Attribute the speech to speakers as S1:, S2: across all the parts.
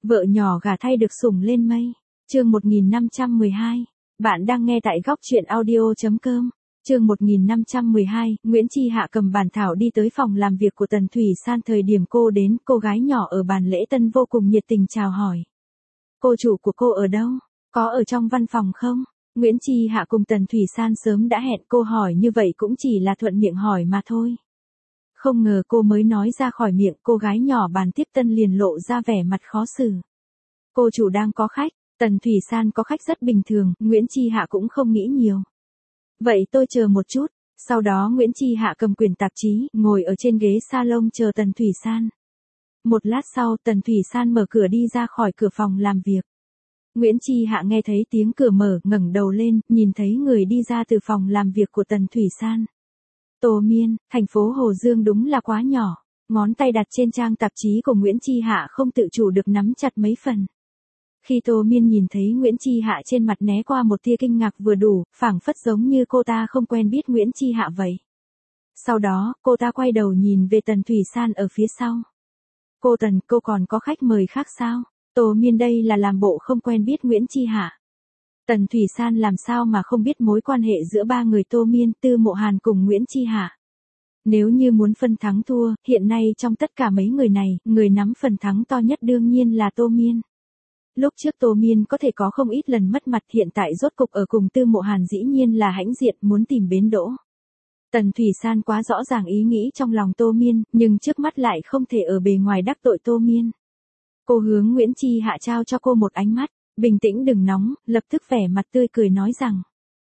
S1: Vợ nhỏ gả thay được sủng lên mây. Chương 1512. Bạn đang nghe tại góc truyện audio.com. Chương 1512, Nguyễn Chi Hạ cầm bàn thảo đi tới phòng làm việc của Tần Thủy San. Thời điểm cô đến, cô gái nhỏ ở bàn lễ tân vô cùng nhiệt tình chào hỏi. Cô chủ của cô ở đâu? Có ở trong văn phòng không? Nguyễn Chi Hạ cùng Tần Thủy San sớm đã hẹn, cô hỏi như vậy cũng chỉ là thuận miệng hỏi mà thôi. Không ngờ cô mới nói ra khỏi miệng, cô gái nhỏ bàn tiếp tân liền lộ ra vẻ mặt khó xử. Cô chủ đang có khách. Tần Thủy San có khách rất bình thường, Nguyễn Chi Hạ cũng không nghĩ nhiều. Vậy tôi chờ một chút. Sau đó Nguyễn Chi Hạ cầm quyển tạp chí, ngồi ở trên ghế salon chờ Tần Thủy San. Một lát sau, Tần Thủy San mở cửa đi ra khỏi cửa phòng làm việc. Nguyễn Chi Hạ nghe thấy tiếng cửa mở, ngẩng đầu lên, nhìn thấy người đi ra từ phòng làm việc của Tần Thủy San. Tô Miên, thành phố Hồ Dương đúng là quá nhỏ. Ngón tay đặt trên trang tạp chí của Nguyễn Chi Hạ không tự chủ được nắm chặt mấy phần. Khi Tô Miên nhìn thấy Nguyễn Chi Hạ, trên mặt né qua một tia kinh ngạc vừa đủ, phảng phất giống như cô ta không quen biết Nguyễn Chi Hạ vậy. Sau đó, cô ta quay đầu nhìn về Tần Thủy San ở phía sau. Cô Tần, cô còn có khách mời khác sao? Tô Miên đây là làm bộ không quen biết Nguyễn Chi Hạ. Tần Thủy San làm sao mà không biết mối quan hệ giữa ba người Tô Miên, Tư Mộ Hàn cùng Nguyễn Chi Hạ. Nếu như muốn phân thắng thua, hiện nay trong tất cả mấy người này, người nắm phần thắng to nhất đương nhiên là Tô Miên. Lúc trước Tô Miên có thể có không ít lần mất mặt, hiện tại rốt cục ở cùng Tư Mộ Hàn dĩ nhiên là hãnh diện muốn tìm bến đỗ. Tần Thủy San quá rõ ràng ý nghĩ trong lòng Tô Miên, nhưng trước mắt lại không thể ở bề ngoài đắc tội Tô Miên. Cô hướng Nguyễn Chi Hạ trao cho cô một ánh mắt, bình tĩnh đừng nóng, lập tức vẻ mặt tươi cười nói rằng.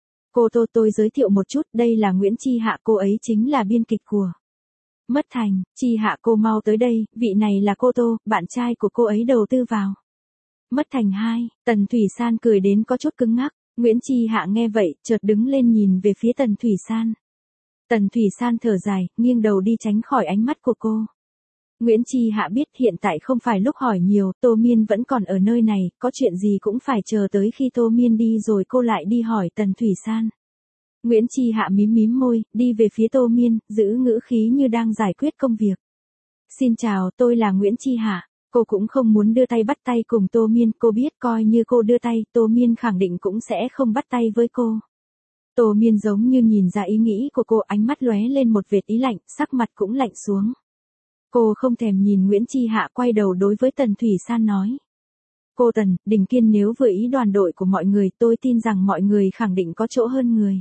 S1: Cô Tô, tôi giới thiệu một chút, đây là Nguyễn Chi Hạ, cô ấy chính là biên kịch của Mất Thành. Chi Hạ cô mau tới đây, vị này là cô Tô, bạn trai của cô ấy đầu tư vào Mất Thành 2, Tần Thủy San cười đến có chút cứng ngắc. Nguyễn Chi Hạ nghe vậy, chợt đứng lên nhìn về phía Tần Thủy San. Tần Thủy San thở dài, nghiêng đầu đi tránh khỏi ánh mắt của cô. Nguyễn Chi Hạ biết hiện tại không phải lúc hỏi nhiều, Tô Miên vẫn còn ở nơi này, có chuyện gì cũng phải chờ tới khi Tô Miên đi rồi cô lại đi hỏi Tần Thủy San. Nguyễn Chi Hạ mím mím môi, đi về phía Tô Miên, giữ ngữ khí như đang giải quyết công việc. Xin chào, tôi là Nguyễn Chi Hạ. Cô cũng không muốn đưa tay bắt tay cùng Tô Miên, cô biết coi như cô đưa tay, Tô Miên khẳng định cũng sẽ không bắt tay với cô. Tô Miên giống như nhìn ra ý nghĩ của cô, ánh mắt lóe lên một vệt ý lạnh, sắc mặt cũng lạnh xuống. Cô không thèm nhìn Nguyễn Chi Hạ, quay đầu đối với Tần Thủy San nói. Cô Tần, Đình Kiên nếu vừa ý đoàn đội của mọi người, tôi tin rằng mọi người khẳng định có chỗ hơn người.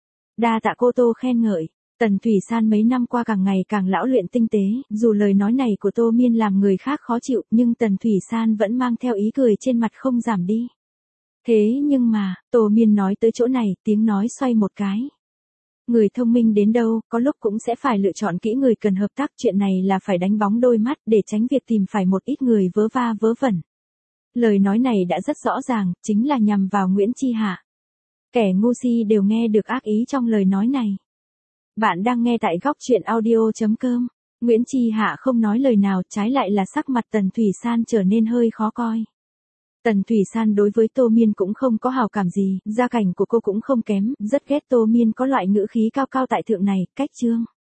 S1: Đa tạ cô Tô khen ngợi. Tần Thủy San mấy năm qua càng ngày càng lão luyện tinh tế, dù lời nói này của Tô Miên làm người khác khó chịu, nhưng Tần Thủy San vẫn mang theo ý cười trên mặt không giảm đi. Thế nhưng mà, Tô Miên nói tới chỗ này, tiếng nói xoay một cái. Người thông minh đến đâu, có lúc cũng sẽ phải lựa chọn kỹ người cần hợp tác, chuyện này là phải đánh bóng đôi mắt để tránh việc tìm phải một ít người vớ va vớ vẩn. Lời nói này đã rất rõ ràng, chính là nhằm vào Nguyễn Chi Hạ. Kẻ ngu si đều nghe được ác ý trong lời nói này. Bạn đang nghe tại góc truyện audio.com. Nguyễn Chi Hạ không nói lời nào, trái lại là sắc mặt Tần Thủy San trở nên hơi khó coi. Tần Thủy San đối với Tô Miên cũng không có hào cảm gì, gia cảnh của cô cũng không kém, rất ghét Tô Miên có loại ngữ khí cao cao tại thượng này, cách chương.